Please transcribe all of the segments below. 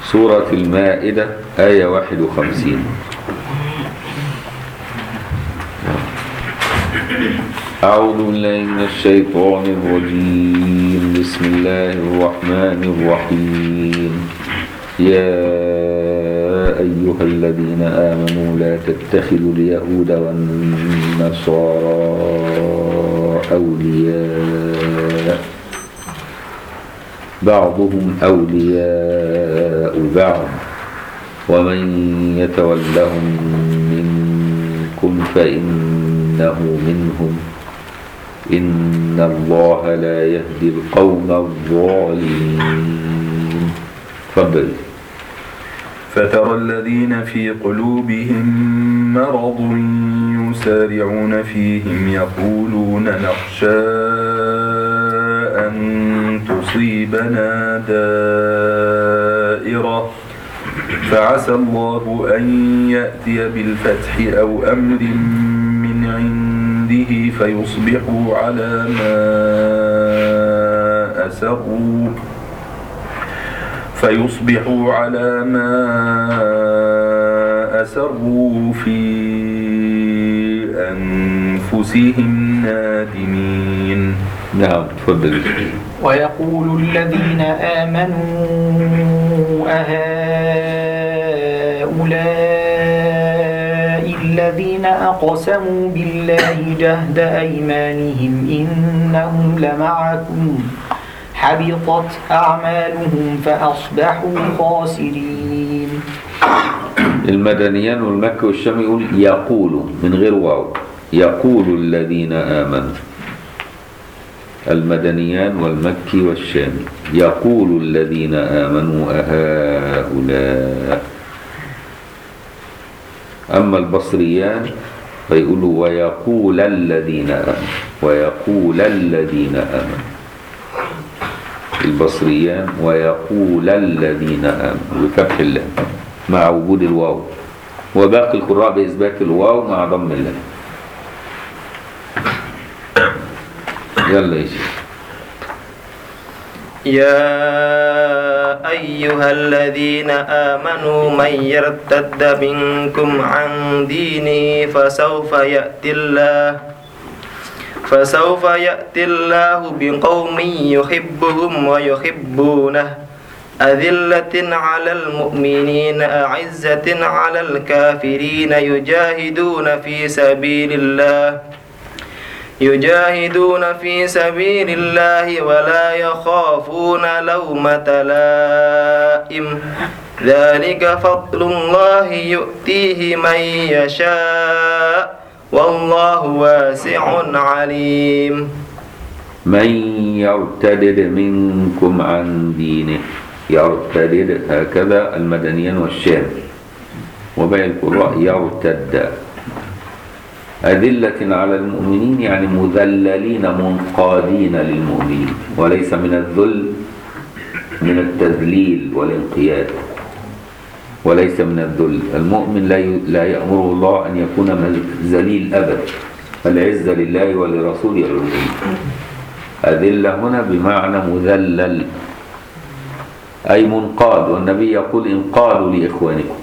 سورة المائدة آية 51. أعوذ بالله من الشيطان الرجيم. بسم الله الرحمن الرحيم. يا أيها الذين آمنوا لا تتخذوا اليهود والنصارى أولياء بعضهم أولياء بعض ومن يتولهم منكم فإنه منهم إن الله لا يهدي القوم الظالمين. تفضل. فترى الذين في قلوبهم مرض يسارعون فيهم يقولون نخشى أن تصيبنا دائرة فعسى الله أن يأتي بالفتح أو أمر من عنده فيصبحوا على ما أسروا في أنفسهم نادمين. نعم تفضل. ويقول الذين آمنوا أهؤلاء الذين أقسموا بالله جهد أيمانهم إنهم لمعكم حبطت أعمالهم فأصبحوا خاسرين. المدنيان والمكي والشامي يقول من غير واو، يقول الذين آمنوا. المدنيان والمكي والشامي يقول الذين آمنوا أهؤلاء. أما البصريان فيقولوا ويقول الذين آمنوا، ويقول الذين آمنوا. البصريان ويقول الذين آمنوا بفتح اللام مع وجود الواو، وباقي القراء بإثبات الواو مع ضم اللام. يلا يا شيخ. يا أيها الذين آمنوا من يرتد منكم عن دينه فسوف يأتي الله بقوم يحبهم ويحبونه أذلة على المؤمنين أعزة على الكافرين يجاهدون في سبيل الله ولا يخافون لومة لائم ذلك فضل الله يؤتيه من يشاء والله واسع عليم. من يرتد منكم عن دينه، يرتد هكذا المدنيان والشام، وباقي القراء يرتد. أذلة على المؤمنين يعني مذللين منقادين للمؤمنين، وليس من الذل، من التذليل والانقياد، وليس من الذل. المؤمن لا يأمره الله أن يكون ذليل أبدا، العزة لله ولرسوله والمؤمنين. أذلة هنا بمعنى مذلل أي منقاد، والنبي يقول انقادوا لإخوانكم.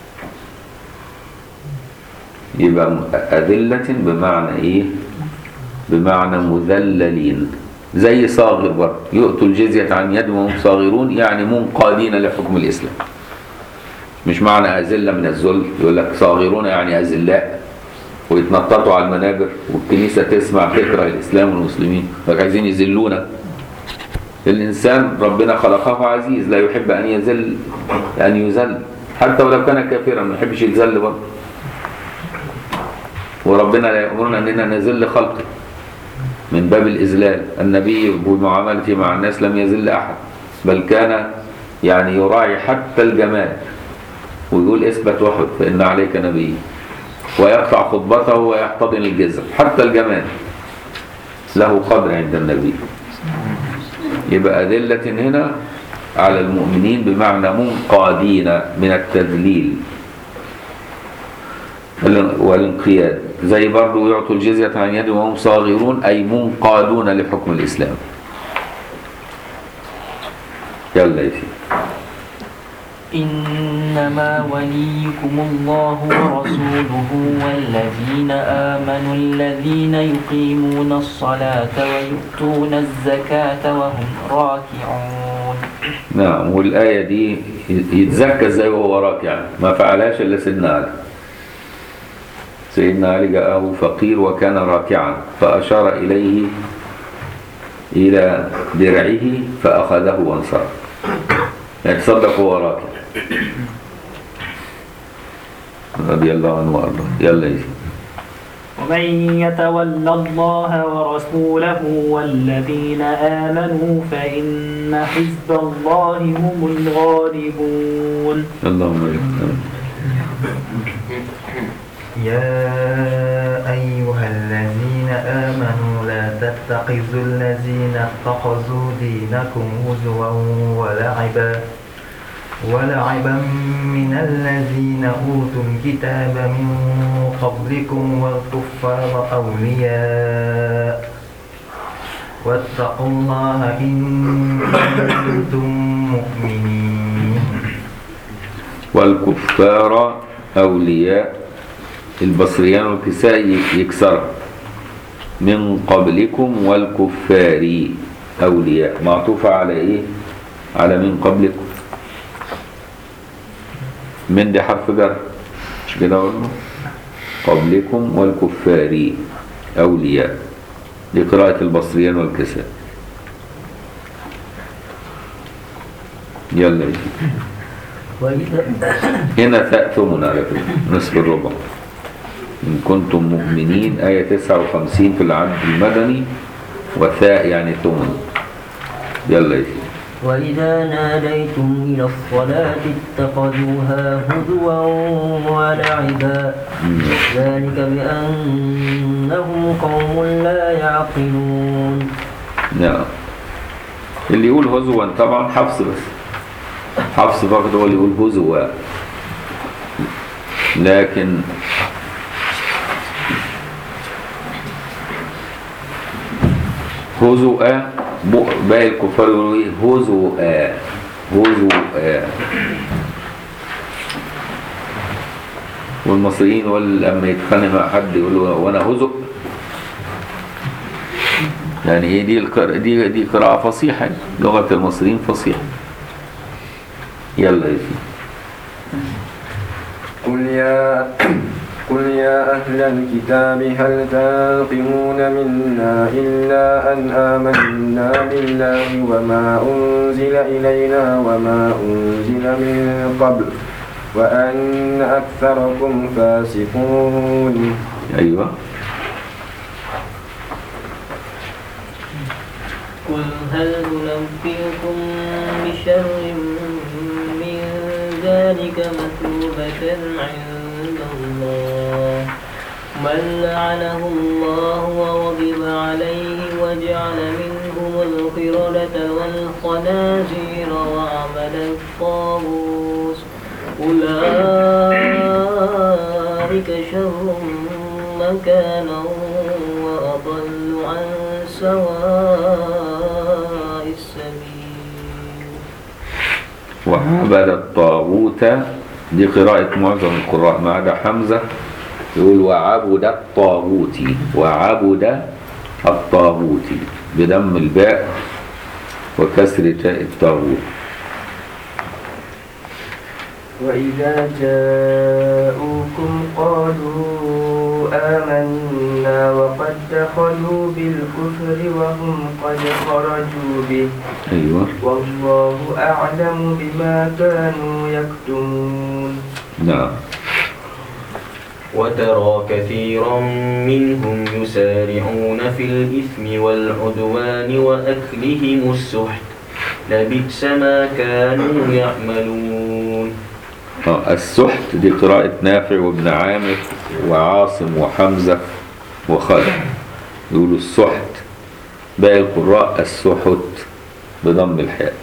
يبقى أذلة بمعنى إيه؟ بمعنى مذللين. زي صاغر برضه، يؤتوا الجزية عن يد وهم صاغرون، يعني منقادين لحكم الإسلام. مش معنى أذلة من الذل، يقول لك صاغرون يعني أذلاء ويتنططوا على المنابر والكنيسة تسمع تكره الإسلام والمسلمين، عايزين يذلونا. الإنسان ربنا خلقه عزيز لا يحب أن يذل حتى ولو كان كافرا، ما يحبش يتذل برضه. وربنا لا يأمرنا أننا نذل خلقه من باب الإذلال. النبي بمعاملته مع الناس لم يذل أحد، بل كان يعني يراعي حتى الجمال، ويقول اثبت وحد فإن عليك نبي، ويقطع خطبته ويحتضن الجزر. حتى الجمال له قدر عند النبي. يبقى أذلة هنا على المؤمنين بمعنى منقادين من التذليل والانقياد. زي برضو يعطوا الجزية عن يد وهم صاغرون أي منقادون لحكم الإسلام. يلا يا سيدي. إنما وليكم الله ورسوله والذين آمنوا الذين يقيمون الصلاة ويؤتون الزكاة وهم راكعون. نعم. والآية دي يتزكى ازاي وهو راكع؟ ما فعلهاش إلا سيدنا علي. سيدنا علي جاءه فقير وكان راكعا فأشار إليه إلى درعه فأخذه وانصرف، يعني تصدق وهو راكع رضي الله عنه وارضاه. يلا يجي. ومن يتول الله ورسوله والذين آمنوا فإن حزب الله هم الغالبون. اللهم بارك. يا أيها الذين آمنوا لا تتخذوا الذين اتخذوا دينكم هزوا ولعبا من الذين أوتوا الكتاب من قبلكم والكفار أولياء واتقوا الله إن كنتم مؤمنين. والكفار أولياء، البصريان والكسائي يكسر من قبلكم والكفار أولياء، معطوفة على إيه؟ على من قبلكم. من دي حرف جر مش كده برضه؟ قبلكم والكفار أولياء، دي قراءة البصريان والكسائي. يلا هنا تأثمنا على فكرة نصف الربع. إن كنتم مؤمنين آية 59 في العبد المدني، وثاء يعني ثمن. يلا يجي. وإذا ناديتم إلى الصلاة اتخذوها هزوا ولعبا ذلك بأنهم قوم لا يعقلون. نعم. اللي يقول هزوا طبعا حفص بس، حفص فقط هو اللي يقول هزوا، لكن هزوا باقي الكفار يقولوا ايه؟ هزوا هزوا. والمصريين لما يتخانق مع حد يقولوا وانا هزق، يعني ايه؟ دي قراءة فصيحة، لغة المصريين فصيحة. يلا يا سيدي. قل يا أهل الكتاب هل تنقمون منا إلا أن آمنا بالله وما أنزل إلينا وما أنزل من قبل وأن أكثركم فاسقون. أيوة. قل هل ننبئكم بشر من ذلك مثوبة عند الله من لعنه الله وغضب عليه وجعل منهم القردة والخنازير وعبد الطاغوت أولئك شر مكانا وأضل عن سواء السبيل. وعبد الطاغوت دي قراءة معظم القراء ما عدا حمزة، يقول وعبد الطاغوت، وعبد الطاغوت بدم الباء وكسر تاء الطاغوت. وإذا جاءوكم قالوا آمنا وقد دخلوا بالكفر وهم قد خرجوا به. أيوة. والله أعلم بما كانوا يكتمون. نعم. وترى كثيرا منهم يسارعون في الإثم والعدوان وأكلهم السحت لبئس ما كانوا يعملون. السحت دي قراءة نافع وابن عامر وعاصم وحمزة وخالد، يقولوا السحت. باقي القراء السحت بضم الحاء.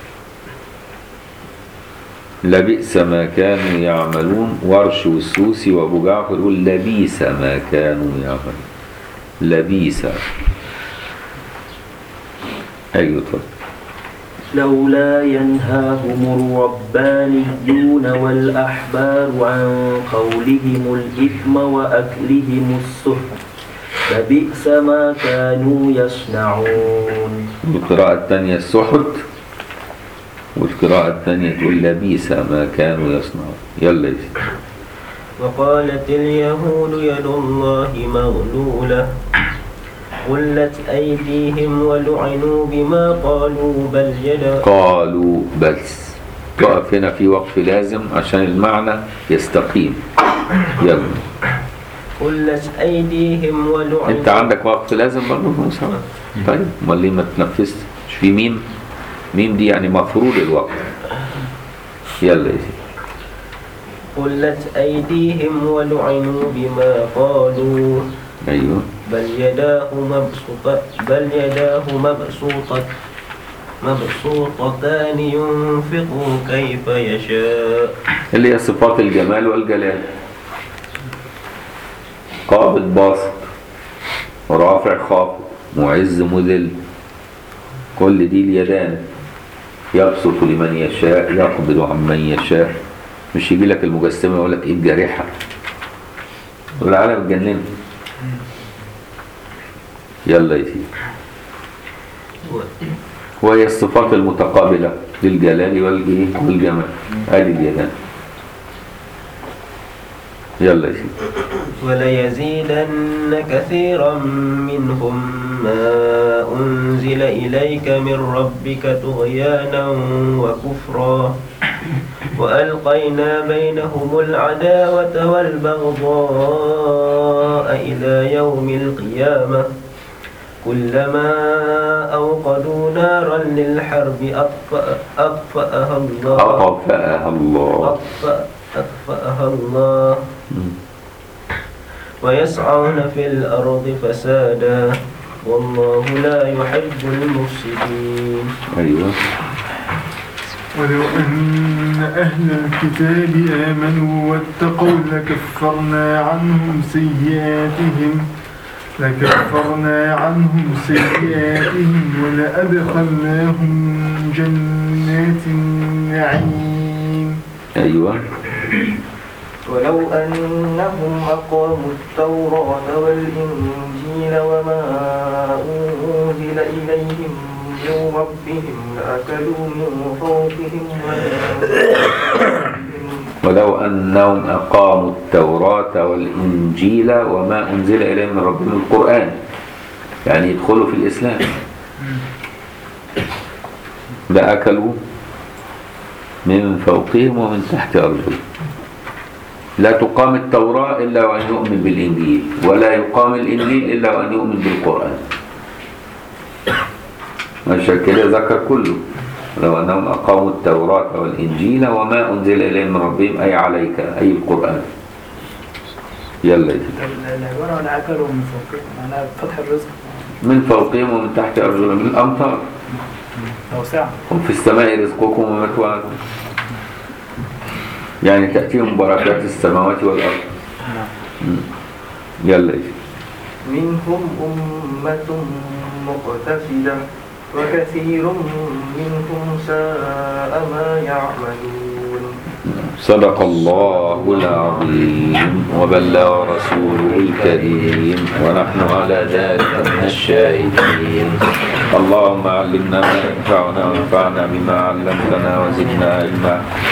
لبئس ما كانوا يعملون. ورش والسوسي وابو جعفر يقول لبئس ما كانوا يعملون. لبئس. ايوه طيب. لولا ينهاهم الربانيون والأحبار عن قولهم الإثم وأكلهم السحت لبئس ما كانوا يصنعون. القراءة الثانية السحت، والقراءة الثانية تقول لبئس ما كانوا يصنعون. يلا يا سيدي. وقالت اليهود يد الله مغلولة غلت أيديهم ولعنوا بما قالوا بل يداه. قالوا بس تقف هنا في وقف لازم عشان المعنى يستقيم. يلا. غلت أيديهم ولعنوا. انت عندك وقف لازم برضه في مساواة. طيب امال ليه ما تنفذش؟ مش في ميم؟ ميم دي يعني مفروض الوقت. يلا يا سيدي. غلت أيديهم ولعنوا بما قالوا. ايوه. بل يداه مبسوطتان ينفق كيف يشاء. اللي هي صفات الجمال والجلال. قابض باسط، رافع خافض، معز مذل، كل دي اليدان. يبسط لمن يشاء يقبض عمن يشاء. مش يجي لك المجسمه يقول لك ايد جارحه، والعالم اتجننت. يلا يا سيدي. وهي الصفات المتقابله للجلال والجمال. ادي اليدان. يلا يا سيدي. وليزيدن كثيرا منهم ما أنزل إليك من ربك طغيانا وكفرا وألقينا بينهم العداوة والبغضاء إلى يوم القيامة كلما أوقدوا نارا للحرب أطفأها الله ويسعون في الأرض فسادا والله لا يحب المفسدين. أيوة. ولو أن أهل الكتاب آمنوا واتقوا لكفرنا عنهم سيئاتهم ولأدخلناهم جنات النعيم. أيوة. ولو أنهم أقاموا التوراة والإنجيل وما أنزل إليهم من ربهم لأكلوا من فوقهم ولو أنهم أقاموا التوراة والإنجيل وما أنزل إليهم من ربهم القرآن، يعني يدخلوا في الإسلام، لأكلوا من فوقهم ومن تحت أرجلهم. لا تقام التوراة إلا وأن يؤمن بالإنجيل، ولا يقام الإنجيل إلا وأن يؤمن بالقرآن. عشان كده ذكر كله. لو أنهم أقاموا التوراة والإنجيل وما أنزل إليهم من ربهم أي عليك أي القرآن. يلا يجب العبارة عن أكلوا من فوقهم معناها فتح الرزق من فوقهم ومن تحت أرجلهم من الأمطار. توسعة. وفي السماء رزقكم وما توعدون، يعني تأتيهم بركات السماوات والأرض. يلا يجب. منهم أمة مقتصدة وكثير منهم ساء ما يعملون. صدق الله العظيم وبلغ رسوله الكريم ونحن على ذلك من الشاهدين. اللهم علمنا ما ينفعنا وانفعنا بما علمتنا وزدنا علما.